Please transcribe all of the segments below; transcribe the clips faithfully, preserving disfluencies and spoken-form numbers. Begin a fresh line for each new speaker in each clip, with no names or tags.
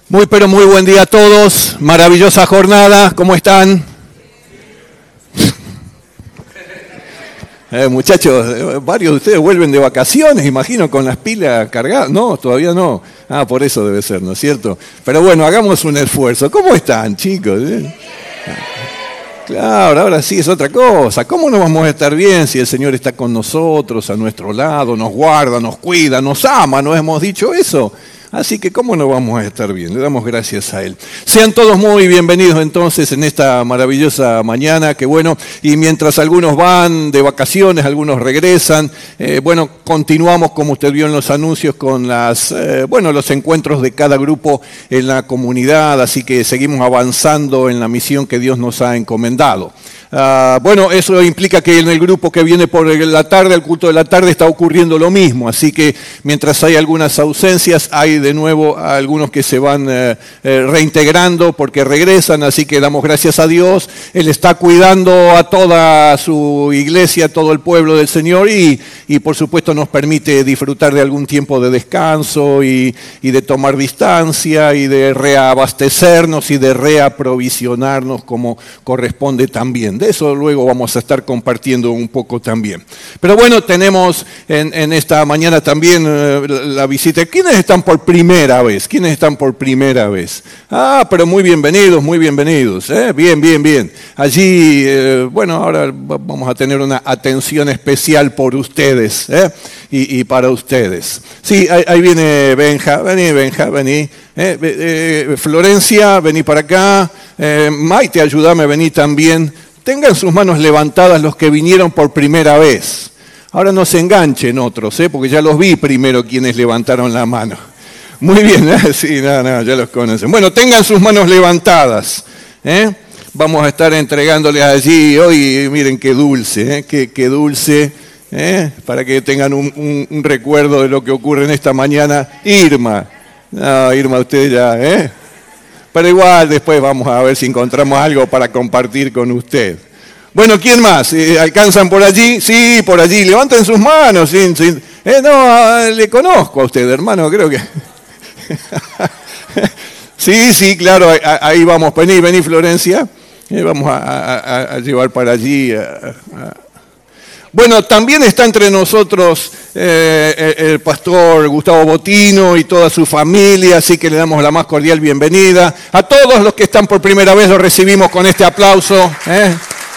Muy pero muy buen día a todos, maravillosa jornada, ¿cómo están? Eh, muchachos, varios de ustedes vuelven de vacaciones, imagino, con las pilas cargadas. No, todavía no. Ah, por eso debe ser, ¿no es cierto? Pero bueno, hagamos un esfuerzo. ¿Cómo están, chicos? ¿Eh? Claro, ahora sí es otra cosa. ¿Cómo no vamos a estar bien si el Señor está con nosotros, a nuestro lado, nos guarda, nos cuida, nos ama? ¿No hemos dicho eso? Así que ¿cómo no vamos a estar bien? Le damos gracias a Él. Sean todos muy bienvenidos entonces en esta maravillosa mañana, que bueno, y mientras algunos van de vacaciones, algunos regresan, eh, bueno, continuamos como usted vio en los anuncios con las, eh, bueno, los encuentros de cada grupo en la comunidad, así que seguimos avanzando en la misión que Dios nos ha encomendado. Uh, bueno, eso implica que en el grupo que viene por la tarde, el culto de la tarde, está ocurriendo lo mismo, así que mientras hay algunas ausencias, hay de nuevo algunos que se van eh, eh, reintegrando porque regresan, así que damos gracias a Dios. Él está cuidando a toda su iglesia, a todo el pueblo del Señor y, y por supuesto nos permite disfrutar de algún tiempo de descanso y, y de tomar distancia y de reabastecernos y de reaprovisionarnos como corresponde también. De eso luego vamos a estar compartiendo un poco también. Pero bueno, tenemos en, en esta mañana también eh, la, la visita. ¿Quiénes están por primera vez? ¿Quiénes están por primera vez? Ah, pero muy bienvenidos, muy bienvenidos. ¿eh? Bien, bien, bien. Allí, eh, bueno, ahora vamos a tener una atención especial por ustedes ¿eh? y, y para ustedes. Sí, ahí, ahí viene Benja. Vení, Benja, vení. Eh, eh, Florencia, vení para acá. Eh, Maite, ayúdame, vení también. Tengan sus manos levantadas los que vinieron por primera vez. Ahora no se enganchen otros, ¿eh? porque ya los vi primero quienes levantaron la mano. Muy bien, ¿eh? sí, no, no, ya los conocen. Bueno, tengan sus manos levantadas. ¿eh? Vamos a estar entregándoles allí hoy, miren qué dulce, ¿eh? qué, qué dulce, ¿eh? para que tengan un, un, un recuerdo de lo que ocurre en esta mañana. Irma, no, Irma, usted ya, ¿eh? Pero igual después vamos a ver si encontramos algo para compartir con usted. Bueno, ¿quién más? ¿Eh, ¿Alcanzan por allí? Sí, por allí. Levanten sus manos. Sí, sí. Eh, no, le conozco a usted, hermano, creo que... sí, sí, claro, ahí vamos. Vení, vení, Florencia. Eh, vamos a, a, a llevar para allí... A, a... Bueno, también está entre nosotros eh, el pastor Gustavo Botino y toda su familia, así que le damos la más cordial bienvenida. A todos los que están por primera vez los recibimos con este aplauso. ¿eh?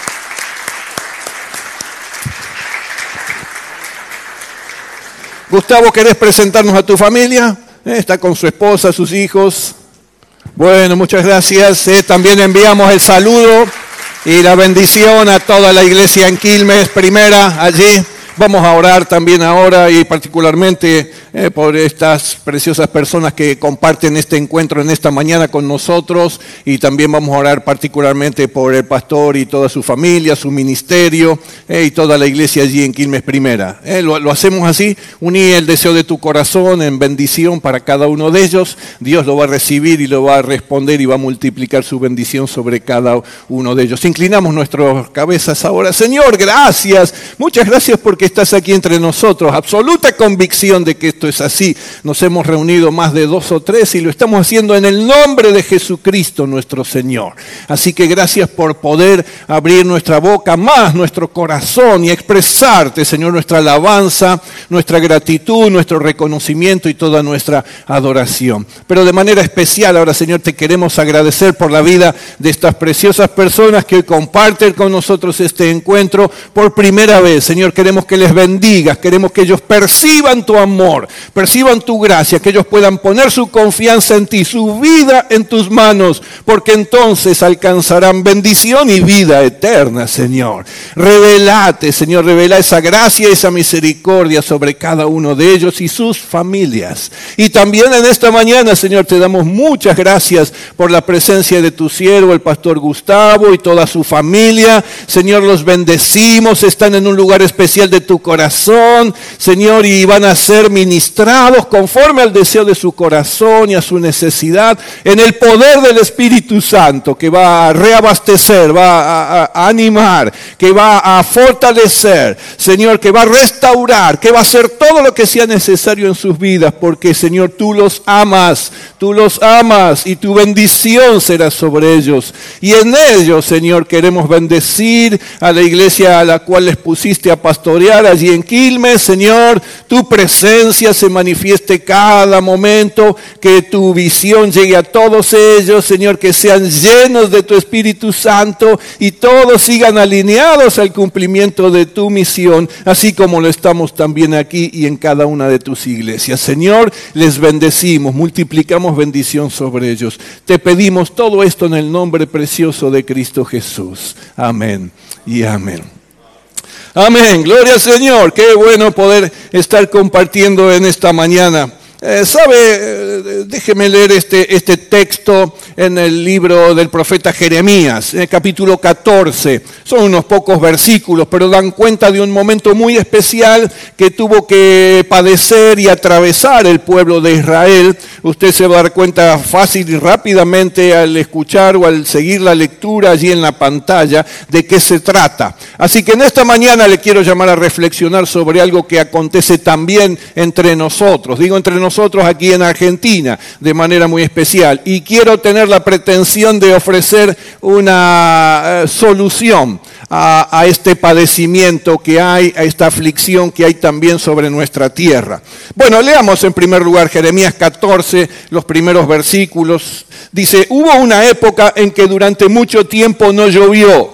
Gustavo, ¿querés presentarnos a tu familia? ¿Eh? Está con su esposa, sus hijos. Bueno, muchas gracias. ¿eh? También enviamos el saludo y la bendición a toda la iglesia en Quilmes, primera, allí. Vamos a orar también ahora y particularmente eh, por estas preciosas personas que comparten este encuentro en esta mañana con nosotros y también vamos a orar particularmente por el pastor y toda su familia, su ministerio eh, y toda la iglesia allí en Quilmes Primera. Eh, lo, lo hacemos así, uní el deseo de tu corazón en bendición para cada uno de ellos. Dios lo va a recibir y lo va a responder y va a multiplicar su bendición sobre cada uno de ellos. Inclinamos nuestras cabezas ahora. Señor, gracias, muchas gracias porque estás aquí entre nosotros, absoluta convicción de que esto es así. Nos hemos reunido más de dos o tres y lo estamos haciendo en el nombre de Jesucristo nuestro Señor. Así que gracias por poder abrir nuestra boca, más nuestro corazón y expresarte, Señor, nuestra alabanza, nuestra gratitud, nuestro reconocimiento y toda nuestra adoración. Pero de manera especial ahora, Señor, te queremos agradecer por la vida de estas preciosas personas que hoy comparten con nosotros este encuentro por primera vez. Señor, queremos que les bendigas, queremos que ellos perciban tu amor, perciban tu gracia, que ellos puedan poner su confianza en ti, su vida en tus manos, porque entonces alcanzarán bendición y vida eterna, Señor. Revelate, Señor, revela esa gracia y esa misericordia sobre cada uno de ellos y sus familias. Y también en esta mañana, Señor, te damos muchas gracias por la presencia de tu siervo, el pastor Gustavo y toda su familia. Señor, los bendecimos, están en un lugar especial de tu corazón, Señor, y van a ser ministrados conforme al deseo de su corazón y a su necesidad, en el poder del Espíritu Santo, que va a reabastecer, va a, a, a animar, que va a fortalecer, Señor, que va a restaurar, que va a hacer todo lo que sea necesario en sus vidas, porque, Señor, tú los amas, tú los amas y tu bendición será sobre ellos. Y en ellos, Señor, queremos bendecir a la iglesia a la cual les pusiste a pastorear allí en Quilmes. Señor, tu presencia se manifieste cada momento, que tu visión llegue a todos ellos, Señor, que sean llenos de tu Espíritu Santo y todos sigan alineados al cumplimiento de tu misión, así como lo estamos también aquí y en cada una de tus iglesias. Señor, les bendecimos, multiplicamos bendición sobre ellos. Te pedimos todo esto en el nombre precioso de Cristo Jesús. Amén y amén. Amén, gloria al Señor. Qué bueno poder estar compartiendo en esta mañana. Eh, ¿Sabe? Eh, déjeme leer este, este texto en el libro del profeta Jeremías, en el capítulo catorce. Son unos pocos versículos, pero dan cuenta de un momento muy especial que tuvo que padecer y atravesar el pueblo de Israel. Usted se va a dar cuenta fácil y rápidamente al escuchar o al seguir la lectura allí en la pantalla de qué se trata. Así que en esta mañana le quiero llamar a reflexionar sobre algo que acontece también entre nosotros. Digo entre nosotros. Nosotros aquí en Argentina, de manera muy especial. Y quiero tener la pretensión de ofrecer una uh, solución a, a este padecimiento que hay, a esta aflicción que hay también sobre nuestra tierra. Bueno, leamos en primer lugar Jeremías catorce, los primeros versículos. Dice, hubo una época en que durante mucho tiempo no llovió.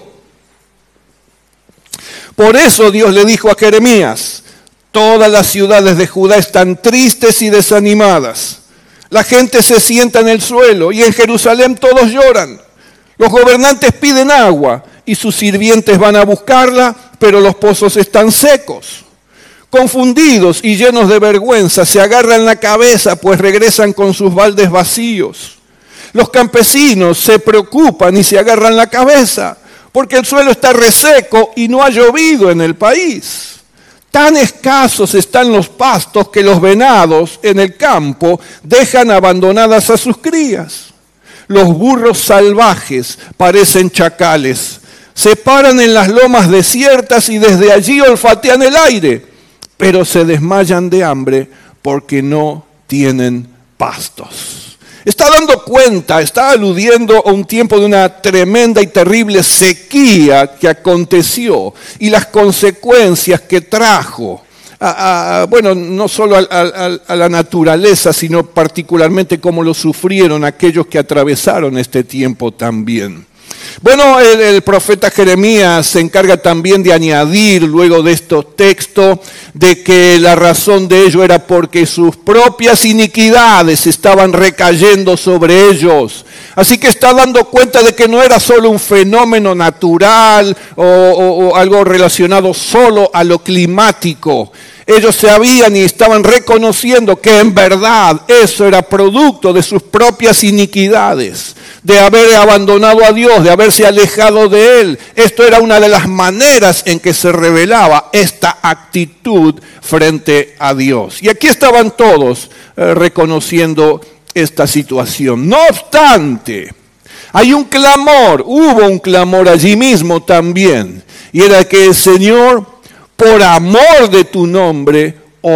Por eso Dios le dijo a Jeremías, todas las ciudades de Judá están tristes y desanimadas. La gente se sienta en el suelo y en Jerusalén todos lloran. Los gobernantes piden agua y sus sirvientes van a buscarla, pero los pozos están secos. Confundidos y llenos de vergüenza, se agarran la cabeza, pues regresan con sus baldes vacíos. Los campesinos se preocupan y se agarran la cabeza, porque el suelo está reseco y no ha llovido en el país. Tan escasos están los pastos que los venados en el campo dejan abandonadas a sus crías. Los burros salvajes parecen chacales. Se paran en las lomas desiertas y desde allí olfatean el aire, pero se desmayan de hambre porque no tienen pastos. Está dando cuenta, está aludiendo a un tiempo de una tremenda y terrible sequía que aconteció y las consecuencias que trajo, a, a, bueno, no solo a, a, a la naturaleza, sino particularmente cómo lo sufrieron aquellos que atravesaron este tiempo también. Bueno, el, el profeta Jeremías se encarga también de añadir luego de estos textos de que la razón de ello era porque sus propias iniquidades estaban recayendo sobre ellos. Así que está dando cuenta de que no era solo un fenómeno natural o, o, o algo relacionado solo a lo climático. Ellos sabían y estaban reconociendo que en verdad eso era producto de sus propias iniquidades, de haber abandonado a Dios, de haberse alejado de Él. Esto era una de las maneras en que se revelaba esta actitud frente a Dios. Y aquí estaban todos eh, reconociendo esta situación. No obstante, hay un clamor, hubo un clamor allí mismo también, y era que el Señor, por amor de tu nombre,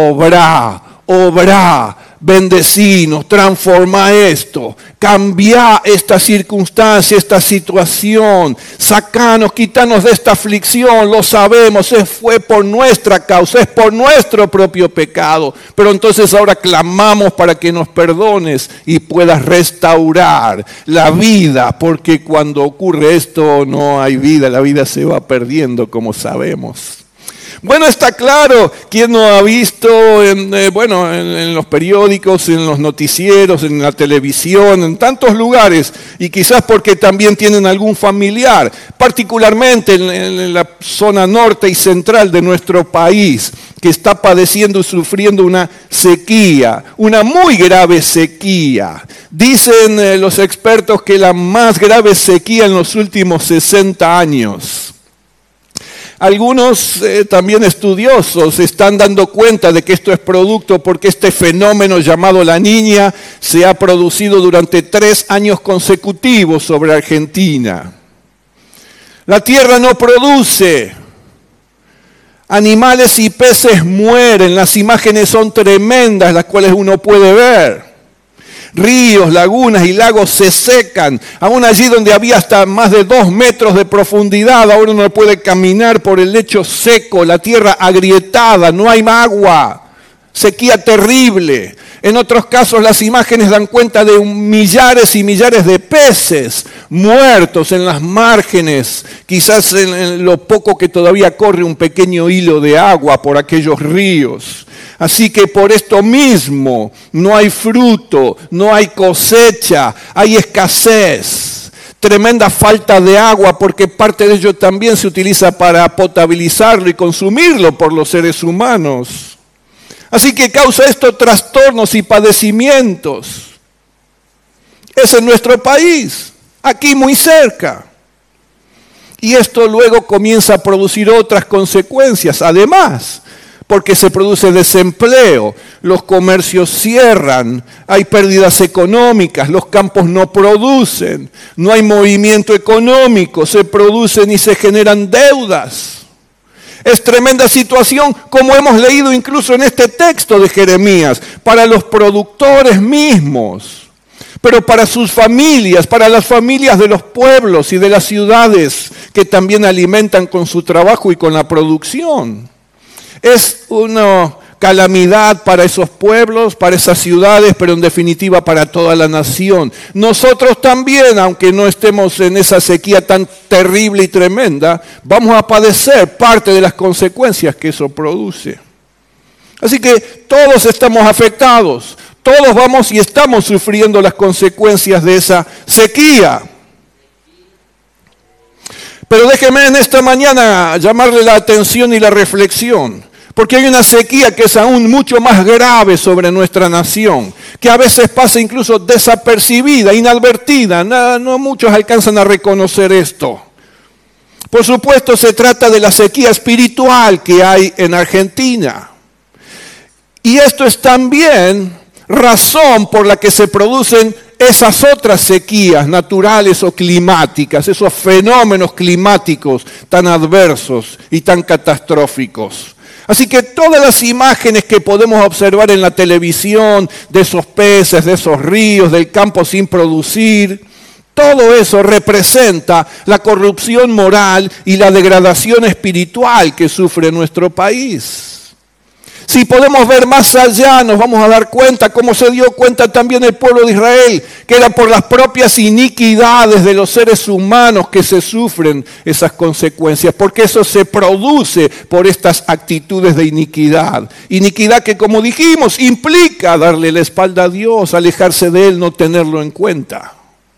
obra, obra, bendecinos, transforma esto, cambia esta circunstancia, esta situación, sacanos, quítanos de esta aflicción, lo sabemos, es, fue por nuestra causa, es por nuestro propio pecado, pero entonces ahora clamamos para que nos perdones y puedas restaurar la vida, porque cuando ocurre esto no hay vida, la vida se va perdiendo, como sabemos. Bueno, está claro, ¿quién no ha visto en, eh, bueno, en, en los periódicos, en los noticieros, en la televisión, en tantos lugares, y quizás porque también tienen algún familiar, particularmente en, en la zona norte y central de nuestro país, que está padeciendo y sufriendo una sequía, una muy grave sequía. Dicen eh, los expertos que la más grave sequía en los últimos sesenta años. Algunos eh, también estudiosos se están dando cuenta de que esto es producto porque este fenómeno llamado La Niña se ha producido durante tres años consecutivos sobre Argentina. La tierra no produce, animales y peces mueren, las imágenes son tremendas, las cuales uno puede ver. Ríos, lagunas y lagos se secan, aún allí donde había hasta más de dos metros de profundidad, ahora uno puede caminar por el lecho seco, la tierra agrietada, no hay agua, sequía terrible. En otros casos las imágenes dan cuenta de millares y millares de peces muertos en las márgenes, quizás en lo poco que todavía corre un pequeño hilo de agua por aquellos ríos. Así que por esto mismo no hay fruto, no hay cosecha, hay escasez, tremenda falta de agua porque parte de ello también se utiliza para potabilizarlo y consumirlo por los seres humanos. Así que causa esto trastornos y padecimientos. Es en nuestro país, aquí muy cerca. Y esto luego comienza a producir otras consecuencias, además, porque se produce desempleo, los comercios cierran, hay pérdidas económicas, los campos no producen, no hay movimiento económico, se producen y se generan deudas. Es tremenda situación, como hemos leído incluso en este texto de Jeremías, para los productores mismos, pero para sus familias, para las familias de los pueblos y de las ciudades que también alimentan con su trabajo y con la producción. Es una calamidad para esos pueblos, para esas ciudades, pero en definitiva para toda la nación. Nosotros también, aunque no estemos en esa sequía tan terrible y tremenda, vamos a padecer parte de las consecuencias que eso produce. Así que todos estamos afectados, todos vamos y estamos sufriendo las consecuencias de esa sequía. Pero déjeme en esta mañana llamarle la atención y la reflexión, porque hay una sequía que es aún mucho más grave sobre nuestra nación, que a veces pasa incluso desapercibida, inadvertida. No, no muchos alcanzan a reconocer esto. Por supuesto, se trata de la sequía espiritual que hay en Argentina. Y esto es también razón por la que se producen esas otras sequías naturales o climáticas, esos fenómenos climáticos tan adversos y tan catastróficos. Así que todas las imágenes que podemos observar en la televisión de esos peces, de esos ríos, del campo sin producir, todo eso representa la corrupción moral y la degradación espiritual que sufre nuestro país. Si podemos ver más allá, nos vamos a dar cuenta, como se dio cuenta también el pueblo de Israel, que era por las propias iniquidades de los seres humanos que se sufren esas consecuencias, porque eso se produce por estas actitudes de iniquidad. Iniquidad que, como dijimos, implica darle la espalda a Dios, alejarse de Él, no tenerlo en cuenta.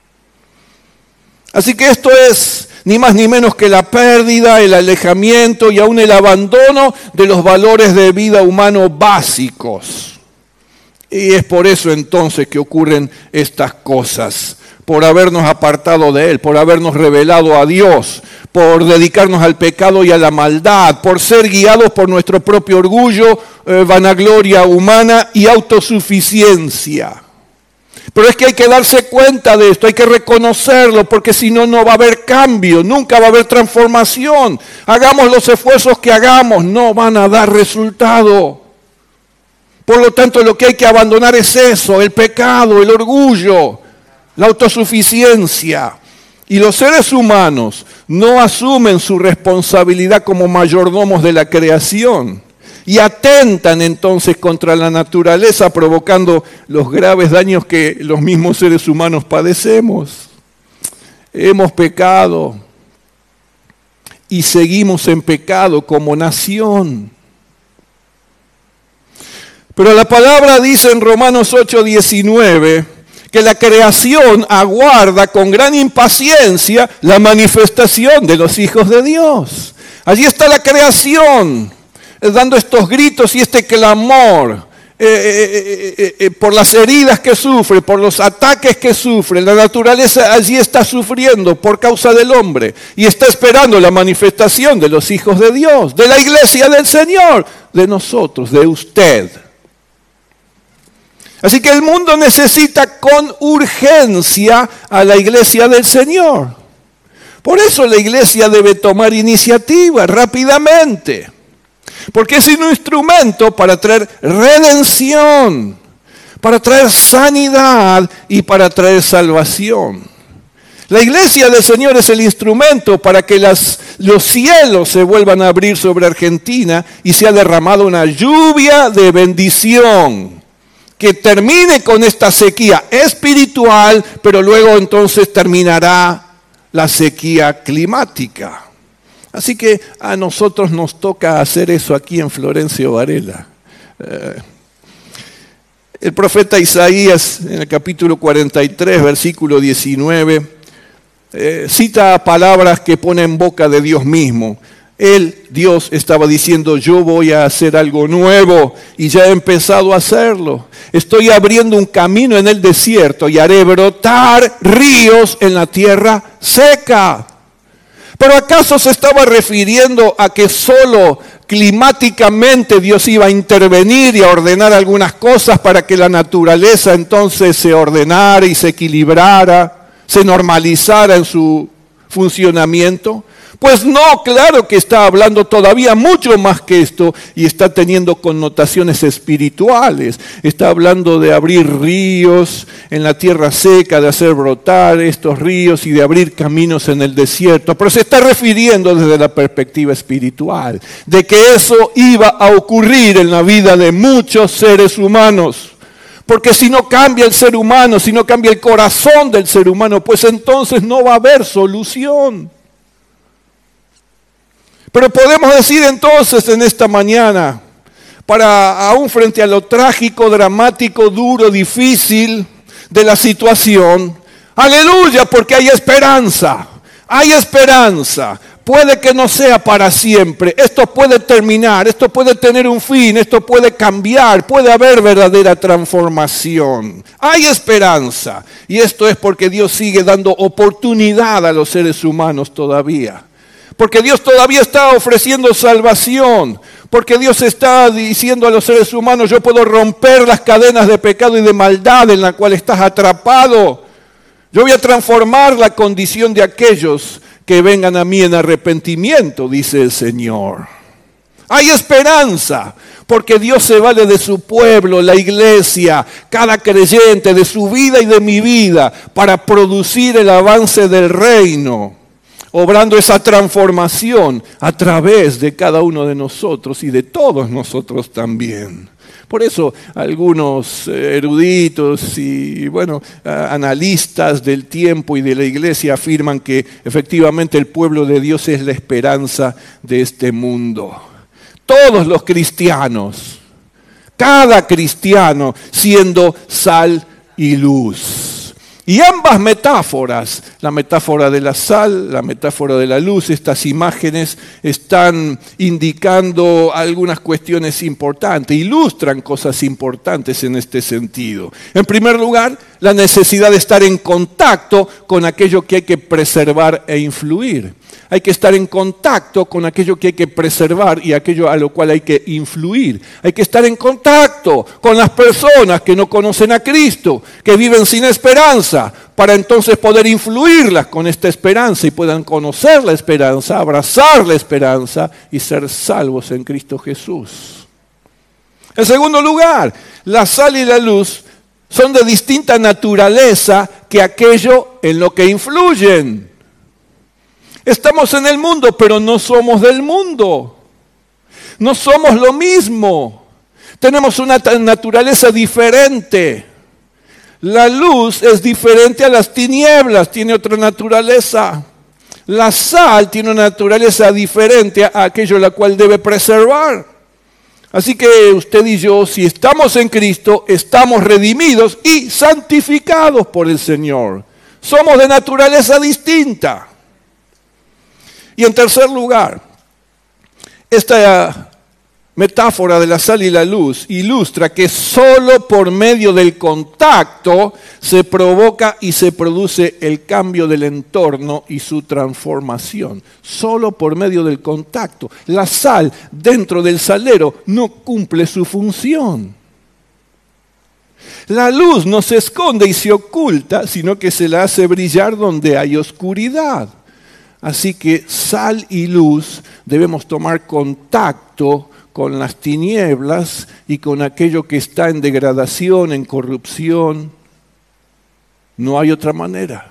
Así que esto es ni más ni menos que la pérdida, el alejamiento y aún el abandono de los valores de vida humano básicos. Y es por eso entonces que ocurren estas cosas, por habernos apartado de Él, por habernos revelado a Dios, por dedicarnos al pecado y a la maldad, por ser guiados por nuestro propio orgullo, eh, vanagloria humana y autosuficiencia. Pero es que hay que darse cuenta de esto, hay que reconocerlo, porque si no, no va a haber cambio, nunca va a haber transformación. Hagamos los esfuerzos que hagamos, no van a dar resultado. Por lo tanto, lo que hay que abandonar es eso, el pecado, el orgullo, la autosuficiencia. Y los seres humanos no asumen su responsabilidad como mayordomos de la creación. Y atentan entonces contra la naturaleza, provocando los graves daños que los mismos seres humanos padecemos. Hemos pecado y seguimos en pecado como nación. Pero la palabra dice en Romanos ocho diecinueve que la creación aguarda con gran impaciencia la manifestación de los hijos de Dios. Allí está la creación, dando estos gritos y este clamor, eh, eh, eh, eh, por las heridas que sufre, por los ataques que sufre. La naturaleza allí está sufriendo por causa del hombre y está esperando la manifestación de los hijos de Dios, de la iglesia del Señor, de nosotros, de usted. Así que el mundo necesita con urgencia a la iglesia del Señor. Por eso la iglesia debe tomar iniciativa rápidamente. Porque es un instrumento para traer redención, para traer sanidad y para traer salvación. La iglesia del Señor es el instrumento para que las, los cielos se vuelvan a abrir sobre Argentina y sea derramada una lluvia de bendición que termine con esta sequía espiritual, pero luego entonces terminará la sequía climática. Así que a nosotros nos toca hacer eso aquí en Florencio Varela. Eh, el profeta Isaías, en el capítulo cuarenta y tres, versículo diecinueve, eh, cita palabras que pone en boca de Dios mismo. Él, Dios, estaba diciendo, yo voy a hacer algo nuevo y ya he empezado a hacerlo. Estoy abriendo un camino en el desierto y haré brotar ríos en la tierra seca. ¿Pero acaso se estaba refiriendo a que solo climáticamente Dios iba a intervenir y a ordenar algunas cosas para que la naturaleza entonces se ordenara y se equilibrara, se normalizara en su funcionamiento? Pues no, claro que está hablando todavía mucho más que esto y está teniendo connotaciones espirituales. Está hablando de abrir ríos en la tierra seca, de hacer brotar estos ríos y de abrir caminos en el desierto. Pero se está refiriendo desde la perspectiva espiritual, de que eso iba a ocurrir en la vida de muchos seres humanos. Porque si no cambia el ser humano, si no cambia el corazón del ser humano, pues entonces no va a haber solución. Pero podemos decir entonces en esta mañana, para aún frente a lo trágico, dramático, duro, difícil de la situación, aleluya, porque hay esperanza, hay esperanza. Puede que no sea para siempre, esto puede terminar, esto puede tener un fin, esto puede cambiar, puede haber verdadera transformación. Hay esperanza y esto es porque Dios sigue dando oportunidad a los seres humanos todavía. Porque Dios todavía está ofreciendo salvación. Porque Dios está diciendo a los seres humanos, yo puedo romper las cadenas de pecado y de maldad en la cual estás atrapado. Yo voy a transformar la condición de aquellos que vengan a mí en arrepentimiento, dice el Señor. Hay esperanza, porque Dios se vale de su pueblo, la iglesia, cada creyente, de su vida y de mi vida, para producir el avance del reino, obrando esa transformación a través de cada uno de nosotros y de todos nosotros también. Por eso algunos eruditos y bueno, analistas del tiempo y de la iglesia afirman que efectivamente el pueblo de Dios es la esperanza de este mundo. Todos los cristianos, cada cristiano siendo sal y luz. Y ambas metáforas, la metáfora de la sal, la metáfora de la luz, estas imágenes están indicando algunas cuestiones importantes, ilustran cosas importantes en este sentido. En primer lugar, la necesidad de estar en contacto con aquello que hay que preservar e influir. Hay que estar en contacto con aquello que hay que preservar y aquello a lo cual hay que influir. Hay que estar en contacto con las personas que no conocen a Cristo, que viven sin esperanza, para entonces poder influirlas con esta esperanza y puedan conocer la esperanza, abrazar la esperanza y ser salvos en Cristo Jesús. En segundo lugar, la sal y la luz son de distinta naturaleza que aquello en lo que influyen. Estamos en el mundo, pero no somos del mundo. No somos lo mismo. Tenemos una naturaleza diferente. La luz es diferente a las tinieblas, tiene otra naturaleza. La sal tiene una naturaleza diferente a aquello la cual debe preservar. Así que usted y yo, si estamos en Cristo, estamos redimidos y santificados por el Señor. Somos de naturaleza distinta. Y en tercer lugar, esta metáfora de la sal y la luz ilustra que solo por medio del contacto se provoca y se produce el cambio del entorno y su transformación. Solo por medio del contacto. La sal dentro del salero no cumple su función. La luz no se esconde y se oculta, sino que se la hace brillar donde hay oscuridad. Así que sal y luz debemos tomar contacto con las tinieblas y con aquello que está en degradación, en corrupción. No hay otra manera.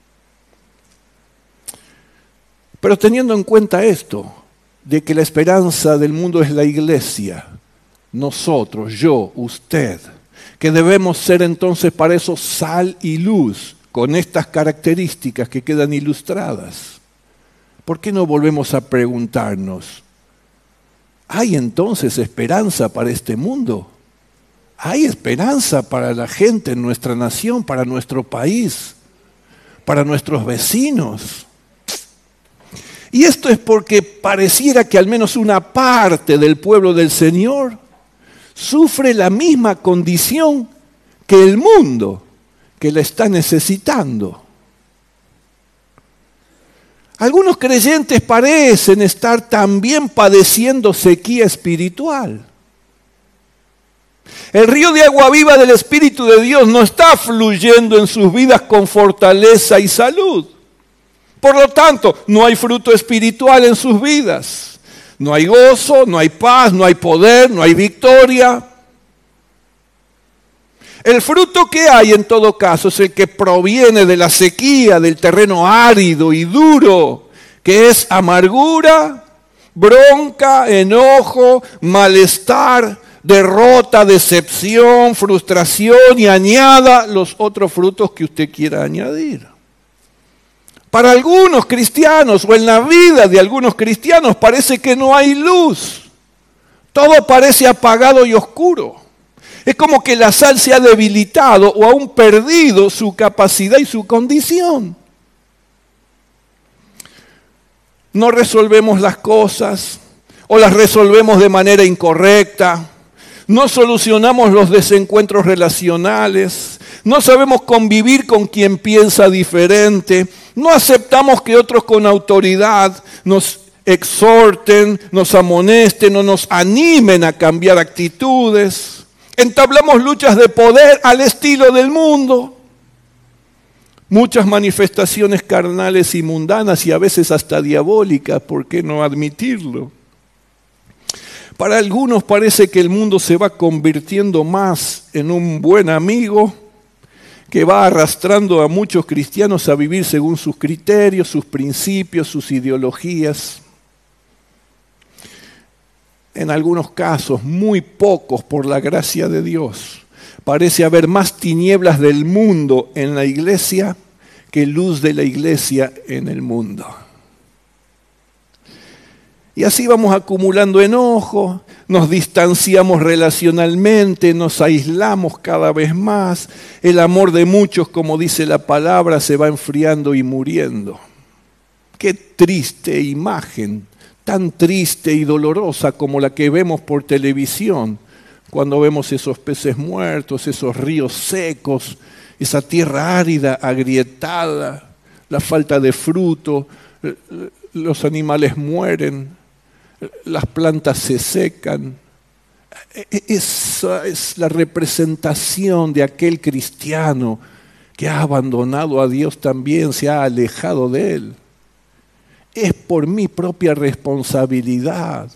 Pero teniendo en cuenta esto, de que la esperanza del mundo es la iglesia, nosotros, yo, usted, que debemos ser entonces para eso sal y luz, con estas características que quedan ilustradas. ¿Por qué no volvemos a preguntarnos? ¿Hay entonces esperanza para este mundo? ¿Hay esperanza para la gente en nuestra nación, para nuestro país, para nuestros vecinos? Y esto es porque pareciera que al menos una parte del pueblo del Señor sufre la misma condición que el mundo, que la está necesitando. Algunos creyentes parecen estar también padeciendo sequía espiritual. El río de agua viva del Espíritu de Dios no está fluyendo en sus vidas con fortaleza y salud. Por lo tanto, no hay fruto espiritual en sus vidas. No hay gozo, no hay paz, no hay poder, no hay victoria. El fruto que hay en todo caso es el que proviene de la sequía, del terreno árido y duro, que es amargura, bronca, enojo, malestar, derrota, decepción, frustración y añada los otros frutos que usted quiera añadir. Para algunos cristianos o en la vida de algunos cristianos parece que no hay luz. Todo parece apagado y oscuro. Es como que la sal se ha debilitado o aún perdido su capacidad y su condición. No resolvemos las cosas o las resolvemos de manera incorrecta. No solucionamos los desencuentros relacionales. No sabemos convivir con quien piensa diferente. No aceptamos que otros con autoridad nos exhorten, nos amonesten o nos animen a cambiar actitudes. Entablamos luchas de poder al estilo del mundo. Muchas manifestaciones carnales y mundanas y a veces hasta diabólicas, ¿por qué no admitirlo? Para algunos parece que el mundo se va convirtiendo más en un buen amigo que va arrastrando a muchos cristianos a vivir según sus criterios, sus principios, sus ideologías. En algunos casos, muy pocos por la gracia de Dios, parece haber más tinieblas del mundo en la iglesia que luz de la iglesia en el mundo. Y así vamos acumulando enojo, nos distanciamos relacionalmente, nos aislamos cada vez más. El amor de muchos, como dice la palabra, se va enfriando y muriendo. Qué triste imagen, tan triste y dolorosa como la que vemos por televisión, cuando vemos esos peces muertos, esos ríos secos, esa tierra árida, agrietada, la falta de fruto, los animales mueren, las plantas se secan. Esa es la representación de aquel cristiano que ha abandonado a Dios también, se ha alejado de Él. Es por mi propia responsabilidad.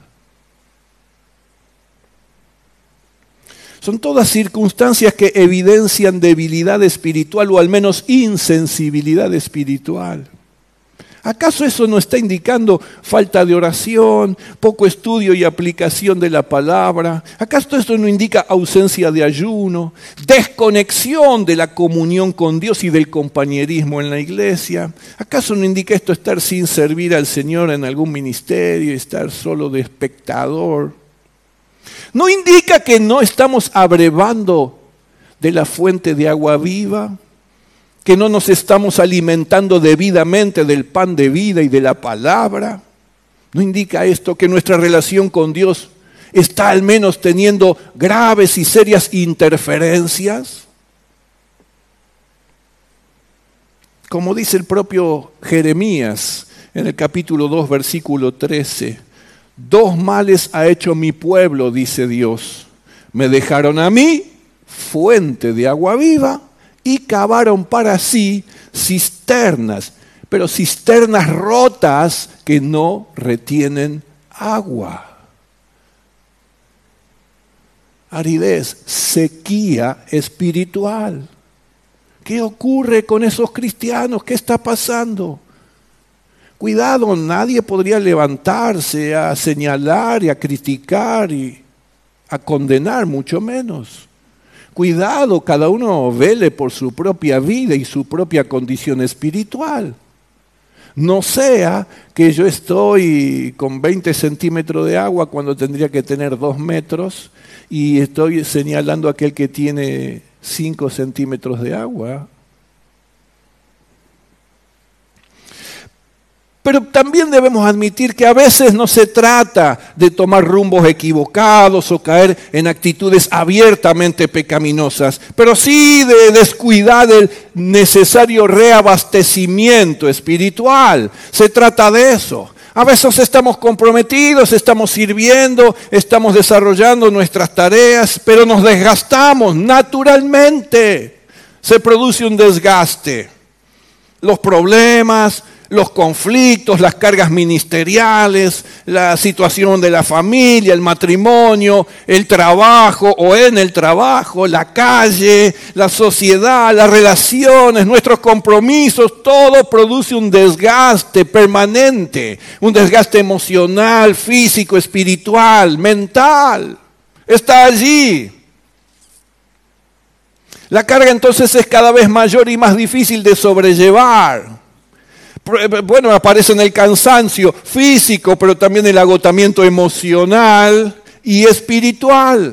Son todas circunstancias que evidencian debilidad espiritual o al menos insensibilidad espiritual. ¿Acaso eso no está indicando falta de oración, poco estudio y aplicación de la palabra? ¿Acaso esto no indica ausencia de ayuno, desconexión de la comunión con Dios y del compañerismo en la iglesia? ¿Acaso no indica esto estar sin servir al Señor en algún ministerio, estar solo de espectador? ¿No indica que no estamos abrevando de la fuente de agua viva? ¿Que no nos estamos alimentando debidamente del pan de vida y de la palabra? ¿No indica esto que nuestra relación con Dios está al menos teniendo graves y serias interferencias? Como dice el propio Jeremías en el capítulo dos, versículo trece, dos males ha hecho mi pueblo, dice Dios. Me dejaron a mí fuente de agua viva y cavaron para sí cisternas, pero cisternas rotas que no retienen agua. Aridez, sequía espiritual. ¿Qué ocurre con esos cristianos? ¿Qué está pasando? Cuidado, nadie podría levantarse a señalar y a criticar y a condenar, mucho menos. Cuidado, cada uno vele por su propia vida y su propia condición espiritual. No sea que yo estoy con veinte centímetros de agua cuando tendría que tener dos metros y estoy señalando a aquel que tiene cinco centímetros de agua. Pero también debemos admitir que a veces no se trata de tomar rumbos equivocados o caer en actitudes abiertamente pecaminosas, pero sí de descuidar el necesario reabastecimiento espiritual. Se trata de eso. A veces estamos comprometidos, estamos sirviendo, estamos desarrollando nuestras tareas, pero nos desgastamos naturalmente. Se produce un desgaste. Los problemas, los conflictos, las cargas ministeriales, la situación de la familia, el matrimonio, el trabajo o en el trabajo, la calle, la sociedad, las relaciones, nuestros compromisos, todo produce un desgaste permanente, un desgaste emocional, físico, espiritual, mental. Está allí. La carga entonces es cada vez mayor y más difícil de sobrellevar. Bueno, aparece en el cansancio físico, pero también el agotamiento emocional y espiritual.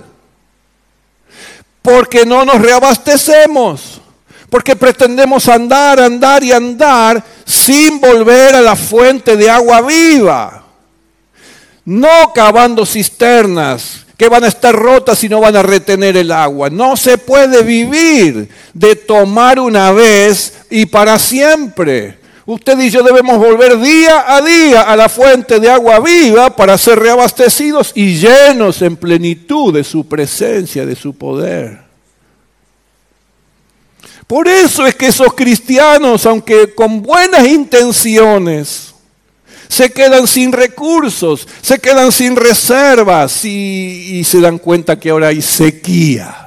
Porque no nos reabastecemos. Porque pretendemos andar, andar y andar sin volver a la fuente de agua viva. No cavando cisternas que van a estar rotas y no van a retener el agua. No se puede vivir de tomar una vez y para siempre. Usted y yo debemos volver día a día a la fuente de agua viva para ser reabastecidos y llenos en plenitud de su presencia, de su poder. Por eso es que esos cristianos, aunque con buenas intenciones, se quedan sin recursos, se quedan sin reservas y, y se dan cuenta que ahora hay sequía.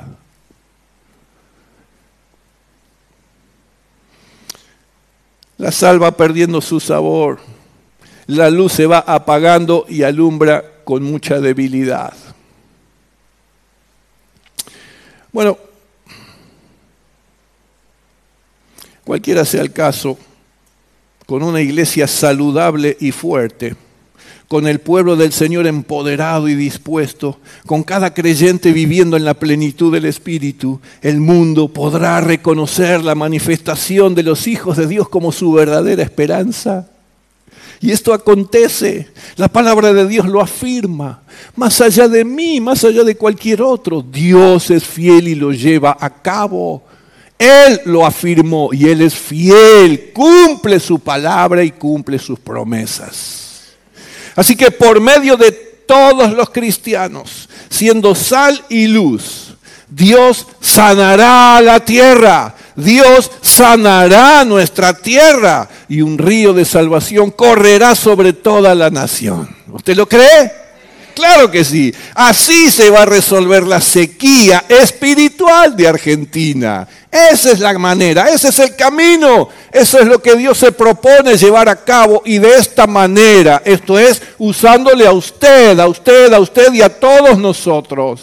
La sal va perdiendo su sabor, la luz se va apagando y alumbra con mucha debilidad. Bueno, cualquiera sea el caso, con una iglesia saludable y fuerte, con el pueblo del Señor empoderado y dispuesto, con cada creyente viviendo en la plenitud del Espíritu, el mundo podrá reconocer la manifestación de los hijos de Dios como su verdadera esperanza. Y esto acontece, la palabra de Dios lo afirma, más allá de mí, más allá de cualquier otro, Dios es fiel y lo lleva a cabo. Él lo afirmó y Él es fiel, cumple su palabra y cumple sus promesas. Así que por medio de todos los cristianos, siendo sal y luz, Dios sanará la tierra, Dios sanará nuestra tierra y un río de salvación correrá sobre toda la nación. ¿Usted lo cree? Claro que sí. Así se va a resolver la sequía espiritual de Argentina. Esa es la manera, ese es el camino. Eso es lo que Dios se propone llevar a cabo y de esta manera, esto es, usándole a usted, a usted, a usted y a todos nosotros.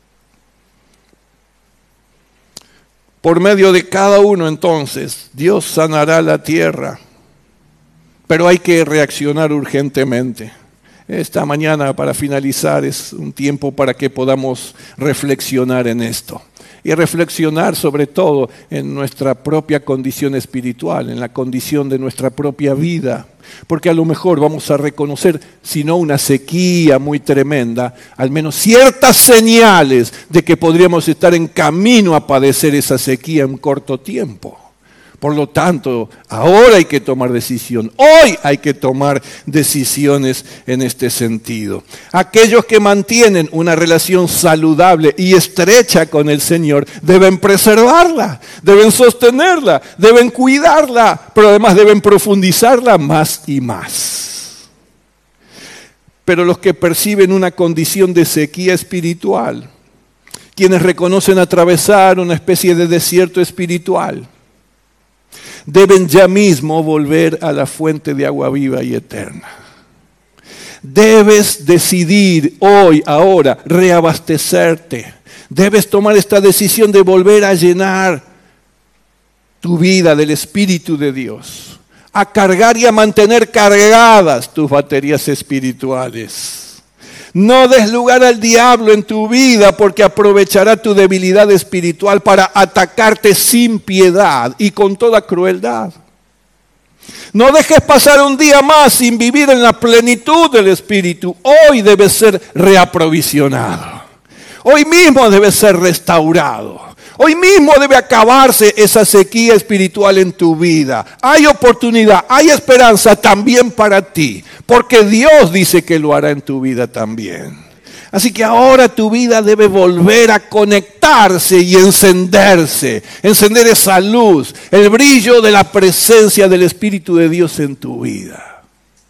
Por medio de cada uno entonces, Dios sanará la tierra. Pero hay que reaccionar urgentemente. Esta mañana, para finalizar, es un tiempo para que podamos reflexionar en esto. y reflexionar sobre todo en nuestra propia condición espiritual, en la condición de nuestra propia vida. Porque a lo mejor vamos a reconocer, si no una sequía muy tremenda, al menos ciertas señales de que podríamos estar en camino a padecer esa sequía en corto tiempo. Por lo tanto, ahora hay que tomar decisión. Hoy hay que tomar decisiones en este sentido. Aquellos que mantienen una relación saludable y estrecha con el Señor deben preservarla, deben sostenerla, deben cuidarla, pero además deben profundizarla más y más. Pero los que perciben una condición de sequía espiritual, quienes reconocen atravesar una especie de desierto espiritual, deben ya mismo volver a la fuente de agua viva y eterna. Debes decidir hoy, ahora, reabastecerte. Debes tomar esta decisión de volver a llenar tu vida del Espíritu de Dios, a cargar y a mantener cargadas tus baterías espirituales. No des lugar al diablo en tu vida, porque aprovechará tu debilidad espiritual para atacarte sin piedad y con toda crueldad. No dejes pasar un día más sin vivir en la plenitud del Espíritu. Hoy debes ser reaprovisionado. Hoy mismo debes ser restaurado. Hoy mismo debe acabarse esa sequía espiritual en tu vida. Hay oportunidad, hay esperanza también para ti, porque Dios dice que lo hará en tu vida también. Así que ahora tu vida debe volver a conectarse y encenderse, encender esa luz, el brillo de la presencia del Espíritu de Dios en tu vida.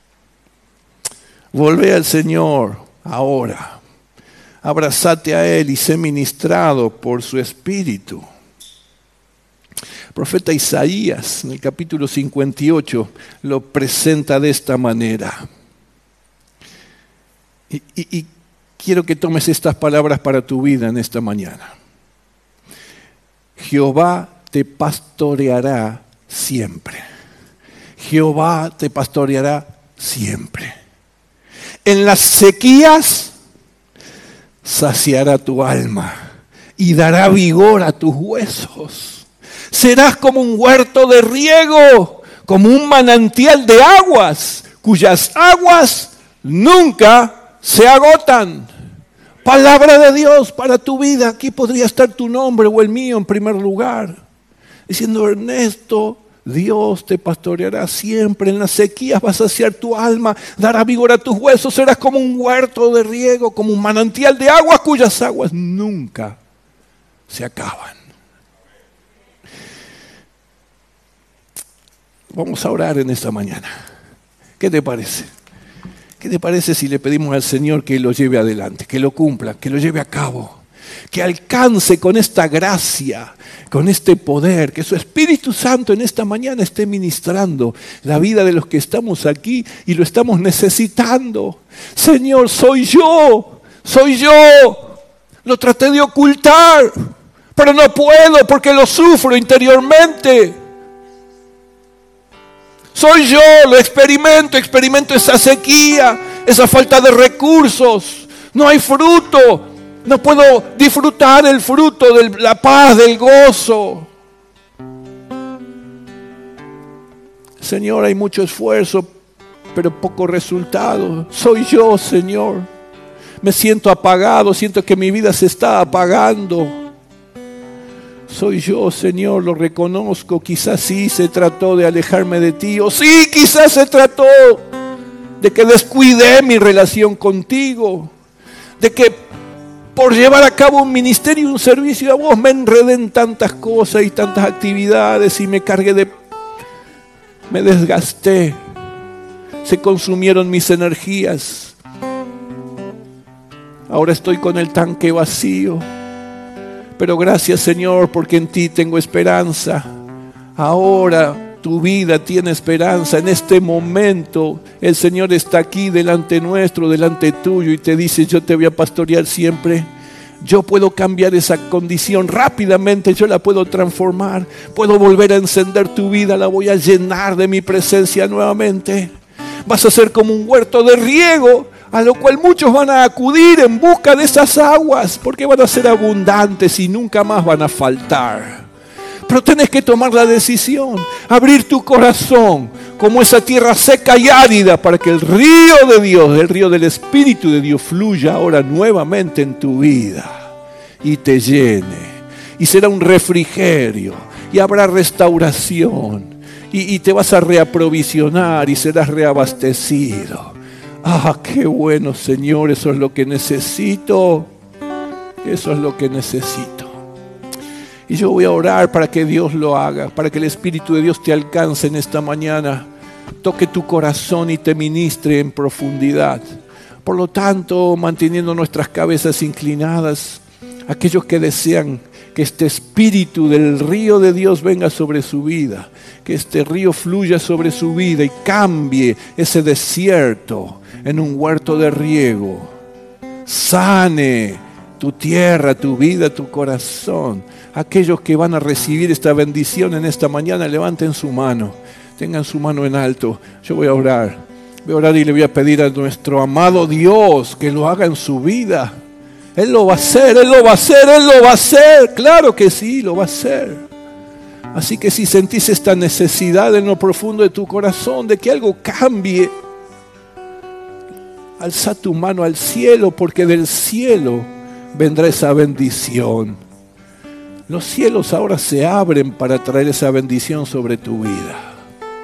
Volvé al Señor ahora. Abrazate a Él y sé ministrado por su Espíritu. El profeta Isaías, en el capítulo cincuenta y ocho, lo presenta de esta manera. Y, y, y quiero que tomes estas palabras para tu vida en esta mañana. Jehová te pastoreará siempre. Jehová te pastoreará siempre. En las sequías saciará tu alma y dará vigor a tus huesos. Serás como un huerto de riego, como un manantial de aguas, cuyas aguas nunca se agotan. Palabra de Dios para tu vida. Aquí podría estar tu nombre o el mío en primer lugar, diciendo: Ernesto, Dios te pastoreará siempre. En las sequías vas a saciar tu alma, dará vigor a tus huesos. Serás como un huerto de riego, como un manantial de aguas cuyas aguas nunca se acaban. Vamos a orar en esta mañana. ¿Qué te parece? ¿Qué te parece si le pedimos al Señor que lo lleve adelante, que lo cumpla, que lo lleve a cabo? Que alcance con esta gracia, con este poder, que su Espíritu Santo en esta mañana esté ministrando la vida de los que estamos aquí y lo estamos necesitando. Señor, soy yo, soy yo. Lo traté de ocultar, pero no puedo porque lo sufro interiormente. Soy yo, lo experimento, experimento esa sequía, esa falta de recursos. No hay fruto. No puedo disfrutar el fruto de la paz, del gozo. Señor, hay mucho esfuerzo, pero poco resultado. Soy yo, Señor. Me siento apagado, siento que mi vida se está apagando. Soy yo, Señor, lo reconozco. Quizás sí se trató de alejarme de ti, o sí, quizás se trató de que descuidé mi relación contigo, de que por llevar a cabo un ministerio y un servicio a vos me enredé en tantas cosas y tantas actividades y me cargué de... me desgasté, se consumieron mis energías. Ahora estoy con el tanque vacío, pero gracias, Señor, porque en ti tengo esperanza. Ahora tu vida tiene esperanza. En este momento el Señor está aquí delante nuestro, delante tuyo, y te dice: yo te voy a pastorear siempre. Yo puedo cambiar esa condición rápidamente, yo la puedo transformar. Puedo volver a encender tu vida, la voy a llenar de mi presencia nuevamente. Vas a ser como un huerto de riego, a lo cual muchos van a acudir en busca de esas aguas, porque van a ser abundantes y nunca más van a faltar. Pero tenés que tomar la decisión, abrir tu corazón como esa tierra seca y árida para que el río de Dios, el río del Espíritu de Dios fluya ahora nuevamente en tu vida y te llene. Y será un refrigerio y habrá restauración y, y te vas a reaprovisionar y serás reabastecido. Ah, qué bueno, Señor, eso es lo que necesito. Eso es lo que necesito. Y yo voy a orar para que Dios lo haga, para que el Espíritu de Dios te alcance en esta mañana, toque tu corazón y te ministre en profundidad. Por lo tanto, manteniendo nuestras cabezas inclinadas, aquellos que desean que este Espíritu del río de Dios venga sobre su vida, que este río fluya sobre su vida y cambie ese desierto en un huerto de riego, sane tu tierra, tu vida, tu corazón. Aquellos que van a recibir esta bendición en esta mañana, levanten su mano, tengan su mano en alto. Yo voy a orar, voy a orar y le voy a pedir a nuestro amado Dios que lo haga en su vida. Él lo va a hacer, Él lo va a hacer, Él lo va a hacer. Claro que sí, lo va a hacer. Así que si sentís esta necesidad en lo profundo de tu corazón de que algo cambie, alza tu mano al cielo, porque del cielo vendrá esa bendición. Los cielos ahora se abren para traer esa bendición sobre tu vida.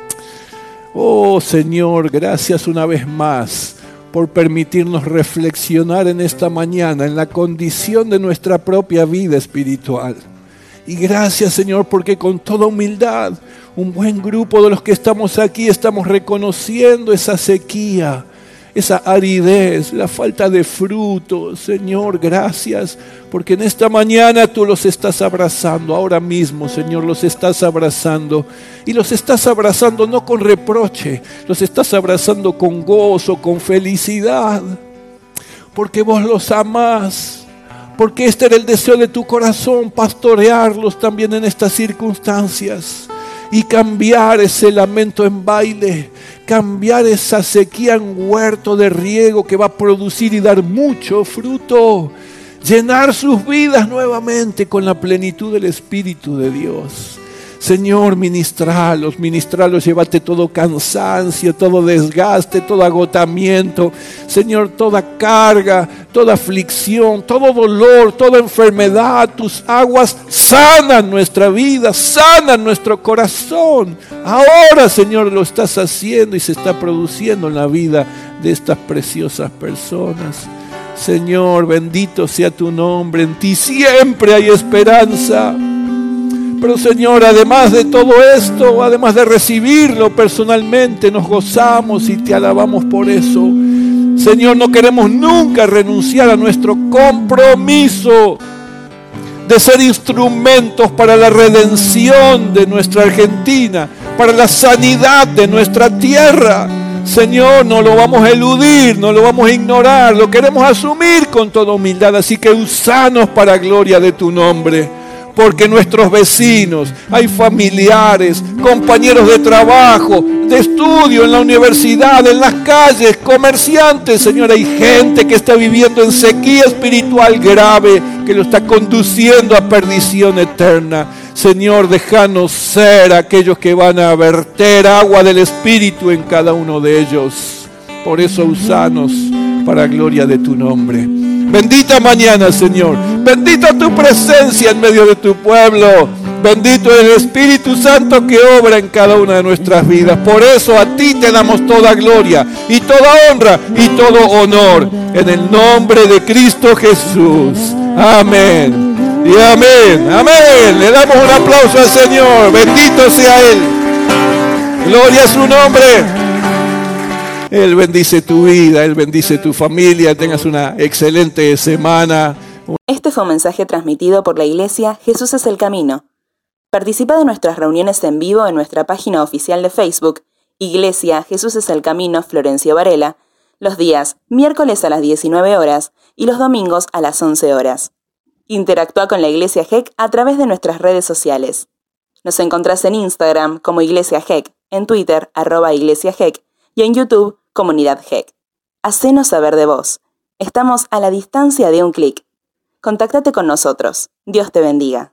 Oh Señor, gracias una vez más por permitirnos reflexionar en esta mañana en la condición de nuestra propia vida espiritual. Y gracias, Señor, porque con toda humildad, un buen grupo de los que estamos aquí estamos reconociendo esa sequía, esa aridez, la falta de fruto. Señor, gracias, porque en esta mañana tú los estás abrazando, ahora mismo, Señor, los estás abrazando. Y los estás abrazando no con reproche, los estás abrazando con gozo, con felicidad, porque vos los amás. Porque este era el deseo de tu corazón, pastorearlos también en estas circunstancias y cambiar ese lamento en baile, cambiar esa sequía en huerto de riego que va a producir y dar mucho fruto, llenar sus vidas nuevamente con la plenitud del Espíritu de Dios. Señor, ministralos, ministralos, llévate todo cansancio, todo desgaste, todo agotamiento. Señor, toda carga, toda aflicción, todo dolor, toda enfermedad. Tus aguas sanan nuestra vida, sanan nuestro corazón. Ahora, Señor, lo estás haciendo y se está produciendo en la vida de estas preciosas personas. Señor, bendito sea tu nombre, en ti siempre hay esperanza. Pero Señor, además de todo esto, además de recibirlo personalmente, nos gozamos y te alabamos por eso. Señor, no queremos nunca renunciar a nuestro compromiso de ser instrumentos para la redención de nuestra Argentina, para la sanidad de nuestra tierra. Señor, no lo vamos a eludir, no lo vamos a ignorar, lo queremos asumir con toda humildad. Así que usanos para gloria de tu nombre. Porque nuestros vecinos, hay familiares, compañeros de trabajo, de estudio en la universidad, en las calles, comerciantes, Señor, hay gente que está viviendo en sequía espiritual grave, que lo está conduciendo a perdición eterna. Señor, déjanos ser aquellos que van a verter agua del Espíritu en cada uno de ellos. Por eso usanos para gloria de tu nombre. Bendita mañana, Señor. Bendita tu presencia en medio de tu pueblo. Bendito el Espíritu Santo que obra en cada una de nuestras vidas. Por eso a ti te damos toda gloria y toda honra y todo honor. En el nombre de Cristo Jesús. Amén. Y amén. Amén. Le damos un aplauso al Señor. Bendito sea Él. Gloria a su nombre. Él bendice tu vida, Él bendice tu familia, tengas una excelente semana.
Este fue un mensaje transmitido por la Iglesia Jesús es el Camino. Participa de nuestras reuniones en vivo en nuestra página oficial de Facebook, Iglesia Jesús es el Camino Florencio Varela, los días miércoles a las diecinueve horas y los domingos a las once horas. Interactúa con la Iglesia G E C a través de nuestras redes sociales. Nos encontrás en Instagram como Iglesia G E C, en Twitter, arroba Iglesia G E C, y en YouTube, Comunidad G E C. Hacenos saber de vos. Estamos a la distancia de un clic. Contactate con nosotros. Dios te bendiga.